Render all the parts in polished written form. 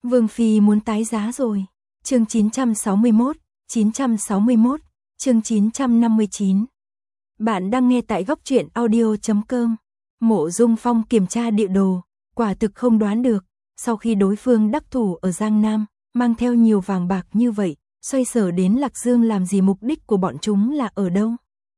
Vương Phi muốn tái giá rồi. Chương 961, chương 959. Bạn đang nghe tại góc truyện audio.com. Mộ Dung Phong kiểm tra địa đồ, quả thực không đoán được, sau khi đối phương đắc thủ ở Giang Nam, mang theo nhiều vàng bạc như vậy, xoay sở đến Lạc Dương làm gì, mục đích của bọn chúng là ở đâu?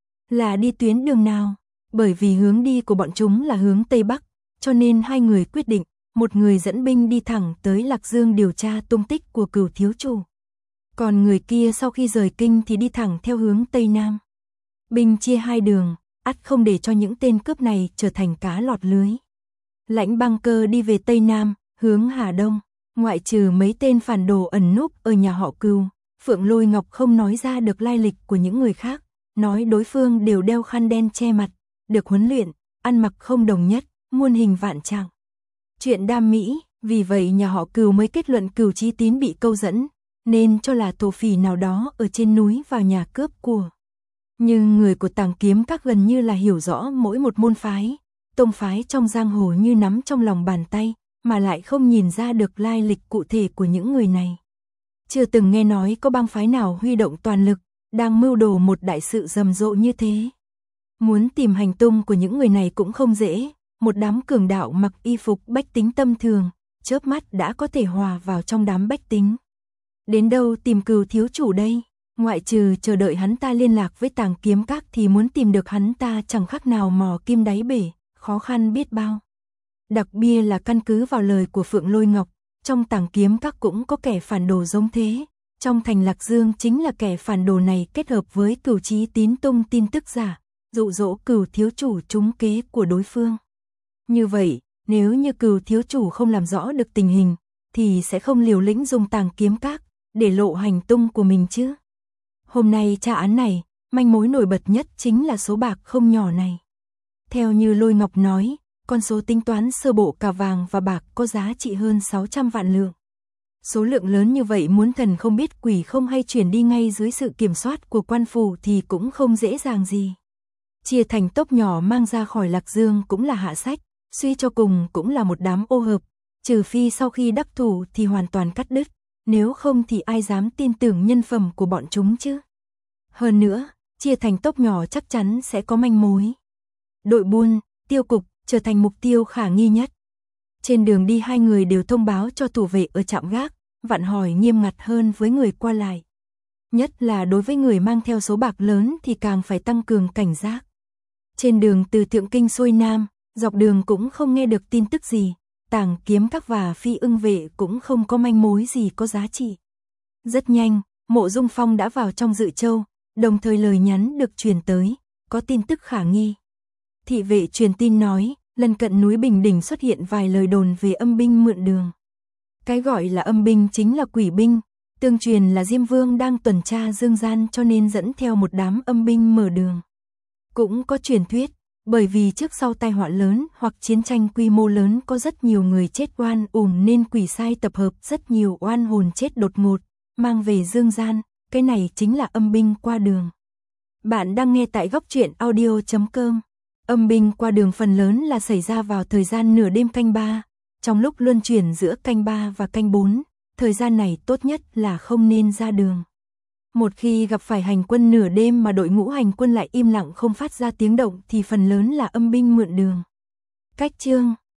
Là đi tuyến đường nào? Bởi vì hướng đi của bọn chúng là hướng Tây Bắc, cho nên hai người quyết định, một người dẫn binh đi thẳng tới Lạc Dương điều tra tung tích của Cửu thiếu chủ. Còn người kia sau khi rời kinh thì đi thẳng theo hướng Tây Nam. Binh chia hai đường, ắt không để cho những tên cướp này trở thành cá lọt lưới. Lãnh Băng Cơ đi về Tây Nam, hướng Hà Đông, ngoại trừ mấy tên phản đồ ẩn núp ở nhà họ Cửu, Phượng Lôi Ngọc không nói ra được lai lịch của những người khác, nói đối phương đều đeo khăn đen che mặt, được huấn luyện, ăn mặc không đồng nhất, muôn hình vạn trạng. Chuyện đam mỹ, vì vậy nhà họ Cửu mới kết luận Cửu Chí Tín bị câu dẫn, nên cho là thổ phỉ nào đó ở trên núi vào nhà cướp của. Nhưng người của Tàng Kiếm Các gần như là hiểu rõ mỗi một môn phái, tông phái trong giang hồ như nắm trong lòng bàn tay, mà lại không nhìn ra được lai lịch cụ thể của những người này. Chưa từng nghe nói có bang phái nào huy động toàn lực, đang mưu đồ một đại sự rầm rộ như thế. Muốn tìm hành tung của những người này cũng không dễ, một đám cường đạo mặc y phục bách tính tâm thường, chớp mắt đã có thể hòa vào trong đám bách tính. Đến đâu tìm Cửu thiếu chủ đây? Ngoại trừ chờ đợi hắn ta liên lạc với Tàng Kiếm Các thì muốn tìm được hắn ta chẳng khác nào mò kim đáy bể, khó khăn biết bao. Đặc biệt là căn cứ vào lời của Phượng Lôi Ngọc, trong Tàng Kiếm Các cũng có kẻ phản đồ giống thế. Trong thành Lạc Dương chính là kẻ phản đồ này kết hợp với Cửu Chí Tín tung tin tức giả, dụ dỗ Cửu thiếu chủ trúng kế của đối phương. Như vậy, nếu như Cửu thiếu chủ không làm rõ được tình hình, thì sẽ không liều lĩnh dùng Tàng Kiếm Các để lộ hành tung của mình chứ. Hôm nay tra án này, manh mối nổi bật nhất chính là số bạc không nhỏ này. Theo như Lôi Ngọc nói, con số tính toán sơ bộ cả vàng và bạc có giá trị hơn 600 vạn lượng. Số lượng lớn như vậy muốn thần không biết quỷ không hay chuyển đi ngay dưới sự kiểm soát của quan phủ thì cũng không dễ dàng gì. Chia thành tốp nhỏ mang ra khỏi Lạc Dương cũng là hạ sách, suy cho cùng cũng là một đám ô hợp, trừ phi sau khi đắc thủ thì hoàn toàn cắt đứt, nếu không thì ai dám tin tưởng nhân phẩm của bọn chúng chứ. Hơn nữa, chia thành tốp nhỏ chắc chắn sẽ có manh mối. Đội buôn, tiêu cục trở thành mục tiêu khả nghi nhất. Trên đường đi hai người đều thông báo cho thủ vệ ở trạm gác, vặn hỏi nghiêm ngặt hơn với người qua lại. Nhất là đối với người mang theo số bạc lớn thì càng phải tăng cường cảnh giác. Trên đường từ Thượng Kinh xuôi Nam, dọc đường cũng không nghe được tin tức gì, Tàng Kiếm Các và Phi Ưng Vệ cũng không có manh mối gì có giá trị. Rất nhanh, Mộ Dung Phong đã vào trong Dự Châu, đồng thời lời nhắn được truyền tới, có tin tức khả nghi. Thị vệ truyền tin nói, lần cận núi Bình Đỉnh xuất hiện vài lời đồn về âm binh mượn đường. Cái gọi là âm binh chính là quỷ binh, tương truyền là Diêm Vương đang tuần tra dương gian cho nên dẫn theo một đám âm binh mở đường. Cũng có truyền thuyết, bởi vì trước sau tai họa lớn hoặc chiến tranh quy mô lớn có rất nhiều người chết oan uổng nên quỷ sai tập hợp rất nhiều oan hồn chết đột ngột, mang về dương gian, cái này chính là âm binh qua đường. Bạn đang nghe tại góc truyện audio.com. Âm binh qua đường phần lớn là xảy ra vào thời gian nửa đêm canh 3, trong lúc luân chuyển giữa canh 3 và canh 4, thời gian này tốt nhất là không nên ra đường. Một khi gặp phải hành quân nửa đêm mà đội ngũ hành quân lại im lặng không phát ra tiếng động thì phần lớn là âm binh mượn đường. Cách chương,